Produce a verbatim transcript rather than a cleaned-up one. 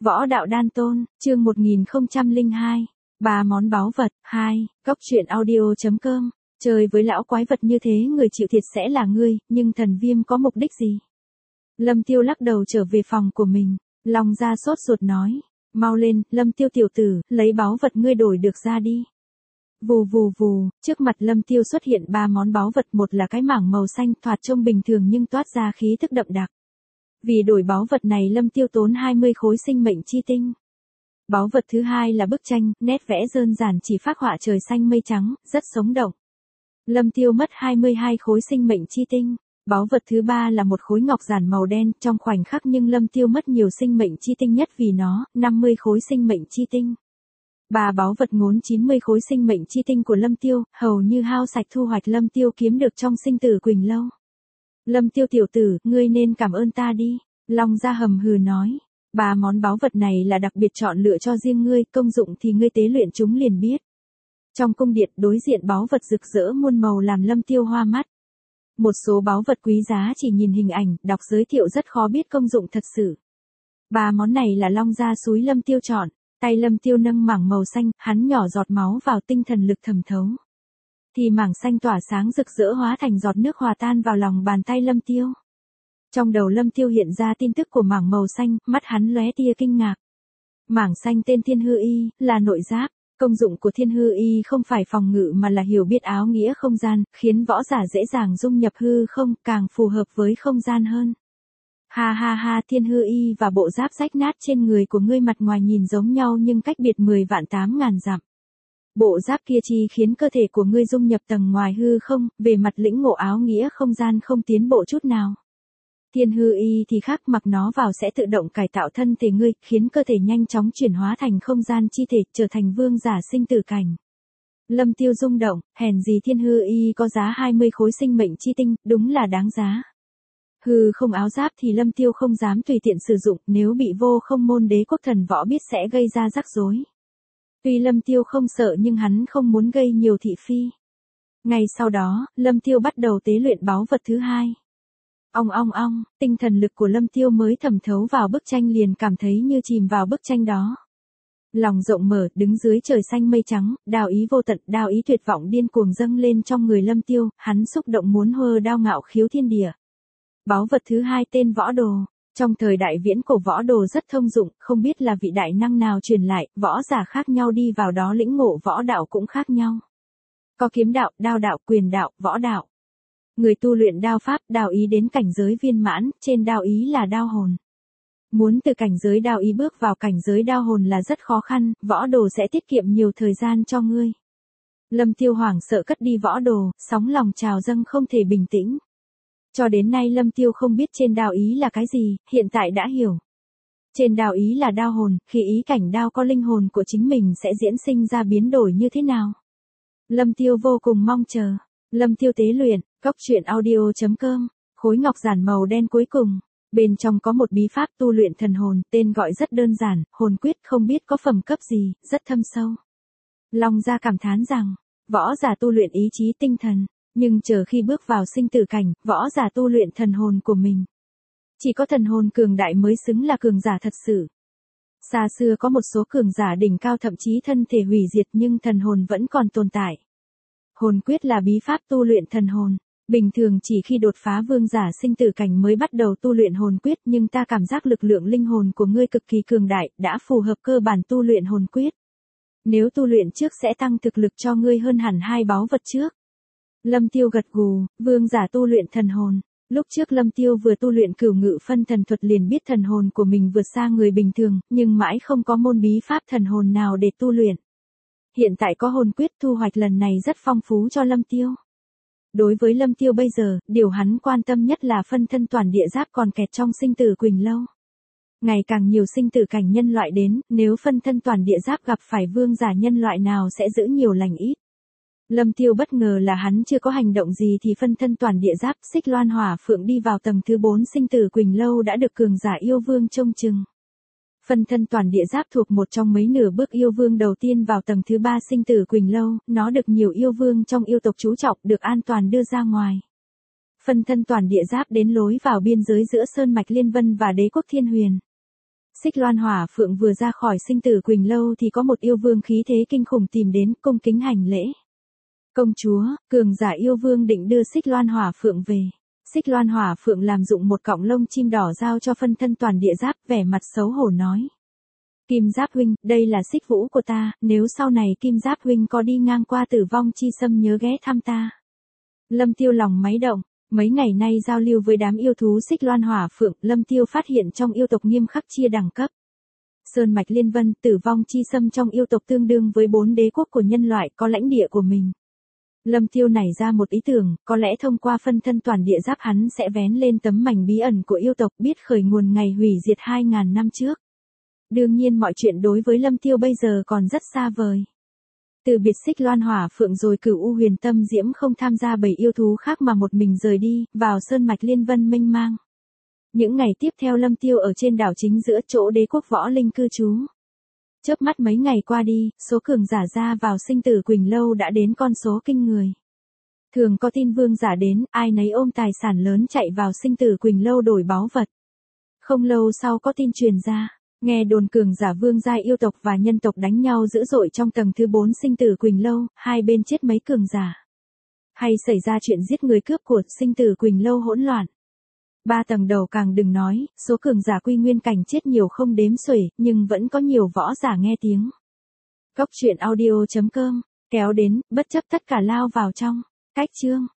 Võ đạo đan tôn, chương một nghìn không trăm lẻ hai. Ba món báu vật, hai, góc truyện audio.com. Chơi với lão quái vật như thế người chịu thiệt sẽ là ngươi, nhưng thần viêm có mục đích gì? Lâm Tiêu lắc đầu trở về phòng của mình, Long Gia sốt ruột nói, mau lên, Lâm Tiêu tiểu tử, lấy báu vật ngươi đổi được ra đi. Vù vù vù, trước mặt Lâm Tiêu xuất hiện ba món báu vật, một là cái mảng màu xanh thoạt trông bình thường nhưng toát ra khí thức đậm đặc. Vì đổi báu vật này Lâm Tiêu tốn hai mươi khối sinh mệnh chi tinh. Báu vật thứ hai là bức tranh, nét vẽ đơn giản chỉ phác họa trời xanh mây trắng, rất sống động. Lâm Tiêu mất hai mươi hai khối sinh mệnh chi tinh. Báu vật thứ ba là một khối ngọc giản màu đen, trong khoảnh khắc nhưng Lâm Tiêu mất nhiều sinh mệnh chi tinh nhất vì nó, năm mươi khối sinh mệnh chi tinh. Ba báu vật ngốn chín mươi khối sinh mệnh chi tinh của Lâm Tiêu, hầu như hao sạch thu hoạch Lâm Tiêu kiếm được trong sinh tử Quỳnh Lâu. Lâm Tiêu tiểu tử, ngươi nên cảm ơn ta đi, Long Gia hầm hừ nói. Ba món báu vật này là đặc biệt chọn lựa cho riêng ngươi, công dụng thì ngươi tế luyện chúng liền biết. Trong cung điện đối diện báu vật rực rỡ muôn màu làm Lâm Tiêu hoa mắt. Một số báu vật quý giá chỉ nhìn hình ảnh, đọc giới thiệu rất khó biết công dụng thật sự. Ba món này là Long Gia xúi Lâm Tiêu chọn, tay Lâm Tiêu nâng mảng màu xanh, hắn nhỏ giọt máu vào tinh thần lực thẩm thấu. Thì mảng xanh tỏa sáng rực rỡ hóa thành giọt nước hòa tan vào lòng bàn tay Lâm Tiêu. Trong đầu Lâm Tiêu hiện ra tin tức của mảng màu xanh, mắt hắn lóe tia kinh ngạc. Mảng xanh tên Thiên Hư Y, là nội giáp. Công dụng của Thiên Hư Y không phải phòng ngự mà là hiểu biết áo nghĩa không gian, khiến võ giả dễ dàng dung nhập hư không, càng phù hợp với không gian hơn. Ha ha ha, Thiên Hư Y và bộ giáp rách nát trên người của ngươi mặt ngoài nhìn giống nhau nhưng cách biệt mười vạn tám ngàn dặm. Bộ giáp kia chi khiến cơ thể của ngươi dung nhập tầng ngoài hư không, về mặt lĩnh ngộ áo nghĩa không gian không tiến bộ chút nào. Thiên Hư Y thì khác, mặc nó vào sẽ tự động cải tạo thân thể ngươi, khiến cơ thể nhanh chóng chuyển hóa thành không gian chi thể, trở thành vương giả sinh tử cảnh. Lâm Tiêu rung động, hèn gì Thiên Hư Y có giá hai mươi khối sinh mệnh chi tinh, đúng là đáng giá. Hư không áo giáp thì Lâm Tiêu không dám tùy tiện sử dụng, nếu bị vô không môn đế quốc thần võ biết sẽ gây ra rắc rối. Tuy Lâm Tiêu không sợ nhưng hắn không muốn gây nhiều thị phi. Ngay sau đó, Lâm Tiêu bắt đầu tế luyện báu vật thứ hai. Ong ong ong, tinh thần lực của Lâm Tiêu mới thẩm thấu vào bức tranh liền cảm thấy như chìm vào bức tranh đó. Lòng rộng mở, đứng dưới trời xanh mây trắng, đao ý vô tận, đao ý tuyệt vọng điên cuồng dâng lên trong người Lâm Tiêu, hắn xúc động muốn hơ đao ngạo khiếu thiên địa. Báu vật thứ hai tên võ đồ. Trong thời đại viễn cổ võ đồ rất thông dụng, không biết là vị đại năng nào truyền lại, võ giả khác nhau đi vào đó lĩnh ngộ võ đạo cũng khác nhau. Có kiếm đạo, đao đạo, quyền đạo, võ đạo. Người tu luyện đao pháp, đao ý đến cảnh giới viên mãn, trên đao ý là đao hồn. Muốn từ cảnh giới đao ý bước vào cảnh giới đao hồn là rất khó khăn, võ đồ sẽ tiết kiệm nhiều thời gian cho ngươi. Lâm Tiêu hoảng sợ cất đi võ đồ, sóng lòng trào dâng không thể bình tĩnh. Cho đến nay Lâm Tiêu không biết trên đao ý là cái gì, hiện tại đã hiểu. Trên đao ý là đao hồn, khi ý cảnh đao có linh hồn của chính mình sẽ diễn sinh ra biến đổi như thế nào. Lâm Tiêu vô cùng mong chờ. Lâm Tiêu tế luyện, góc truyện audio.com, khối ngọc giản màu đen cuối cùng. Bên trong có một bí pháp tu luyện thần hồn, tên gọi rất đơn giản, hồn quyết không biết có phẩm cấp gì, rất thâm sâu. Long Gia cảm thán rằng, võ giả tu luyện ý chí tinh thần. Nhưng chờ khi bước vào sinh tử cảnh, võ giả tu luyện thần hồn của mình. Chỉ có thần hồn cường đại mới xứng là cường giả thật sự. Xa xưa có một số cường giả đỉnh cao thậm chí thân thể hủy diệt nhưng thần hồn vẫn còn tồn tại. Hồn quyết là bí pháp tu luyện thần hồn. Bình thường chỉ khi đột phá vương giả sinh tử cảnh mới bắt đầu tu luyện hồn quyết nhưng ta cảm giác lực lượng linh hồn của ngươi cực kỳ cường đại, đã phù hợp cơ bản tu luyện hồn quyết. Nếu tu luyện trước sẽ tăng thực lực cho ngươi hơn hẳn hai báu vật trước. Lâm Tiêu gật gù, vương giả tu luyện thần hồn. Lúc trước Lâm Tiêu vừa tu luyện cửu ngự phân thần thuật liền biết thần hồn của mình vượt xa người bình thường, nhưng mãi không có môn bí pháp thần hồn nào để tu luyện. Hiện tại có hồn quyết, thu hoạch lần này rất phong phú cho Lâm Tiêu. Đối với Lâm Tiêu bây giờ, điều hắn quan tâm nhất là phân thân toàn địa giáp còn kẹt trong sinh tử Quỳnh Lâu. Ngày càng nhiều sinh tử cảnh nhân loại đến, nếu phân thân toàn địa giáp gặp phải vương giả nhân loại nào sẽ giữ nhiều lành ít. Lâm Tiêu bất ngờ là hắn chưa có hành động gì thì phân thân toàn địa giáp xích loan hỏa phượng đi vào tầng thứ bốn sinh tử Quỳnh Lâu đã được cường giả yêu vương trông chừng. Phân thân toàn địa giáp thuộc một trong mấy nửa bước yêu vương đầu tiên vào tầng thứ ba sinh tử Quỳnh Lâu, nó được nhiều yêu vương trong yêu tộc chú trọng được an toàn đưa ra ngoài. Phân thân toàn địa giáp đến lối vào biên giới giữa Sơn Mạch Liên Vân và Đế quốc Thiên Huyền. Xích Loan Hỏa Phượng vừa ra khỏi Sinh Tử Quỳnh Lâu thì có một yêu vương khí thế kinh khủng tìm đến, cung kính hành lễ. Công chúa, cường giả yêu vương định đưa Xích Loan Hỏa Phượng về. Xích Loan Hỏa Phượng làm dụng một cọng lông chim đỏ giao cho phân thân Toàn Địa Giáp, vẻ mặt xấu hổ nói. Kim Giáp huynh, đây là xích vũ của ta, nếu sau này Kim Giáp huynh có đi ngang qua Tử Vong Chi Sâm nhớ ghé thăm ta. Lâm Tiêu lòng máy động, mấy ngày nay giao lưu với đám yêu thú Xích Loan Hỏa Phượng, Lâm Tiêu phát hiện trong yêu tộc nghiêm khắc chia đẳng cấp. Sơn mạch Liên Vân, Tử Vong Chi Sâm trong yêu tộc tương đương với bốn đế quốc của nhân loại, có lãnh địa của mình. Lâm Tiêu nảy ra một ý tưởng, có lẽ thông qua phân thân Toàn Địa Giáp hắn sẽ vén lên tấm mảnh bí ẩn của yêu tộc, biết khởi nguồn ngày hủy diệt hai ngàn năm trước. Đương nhiên mọi chuyện đối với Lâm Tiêu bây giờ còn rất xa vời. Từ biệt Xích Loan Hỏa Phượng rồi Cửu U Huyền Tâm Diễm không tham gia bầy yêu thú khác mà một mình rời đi, vào sơn mạch Liên Vân mênh mang. Những ngày tiếp theo Lâm Tiêu ở trên đảo chính giữa chỗ đế quốc võ linh cư trú. Chớp mắt mấy ngày qua đi, số cường giả ra vào Sinh Tử Quỳnh Lâu đã đến con số kinh người. Thường có tin vương giả đến, ai nấy ôm tài sản lớn chạy vào Sinh Tử Quỳnh Lâu đổi báu vật. Không lâu sau có tin truyền ra, nghe đồn cường giả vương giai yêu tộc và nhân tộc đánh nhau dữ dội trong tầng thứ bốn Sinh Tử Quỳnh Lâu, hai bên chết mấy cường giả. Hay xảy ra chuyện giết người cướp của, Sinh Tử Quỳnh Lâu hỗn loạn. Ba tầng đầu càng đừng nói, số cường giả quy nguyên cảnh chết nhiều không đếm xuể, nhưng vẫn có nhiều võ giả nghe tiếng. Cốc truyện audio chấm com, kéo đến, bất chấp tất cả lao vào trong. Cách chương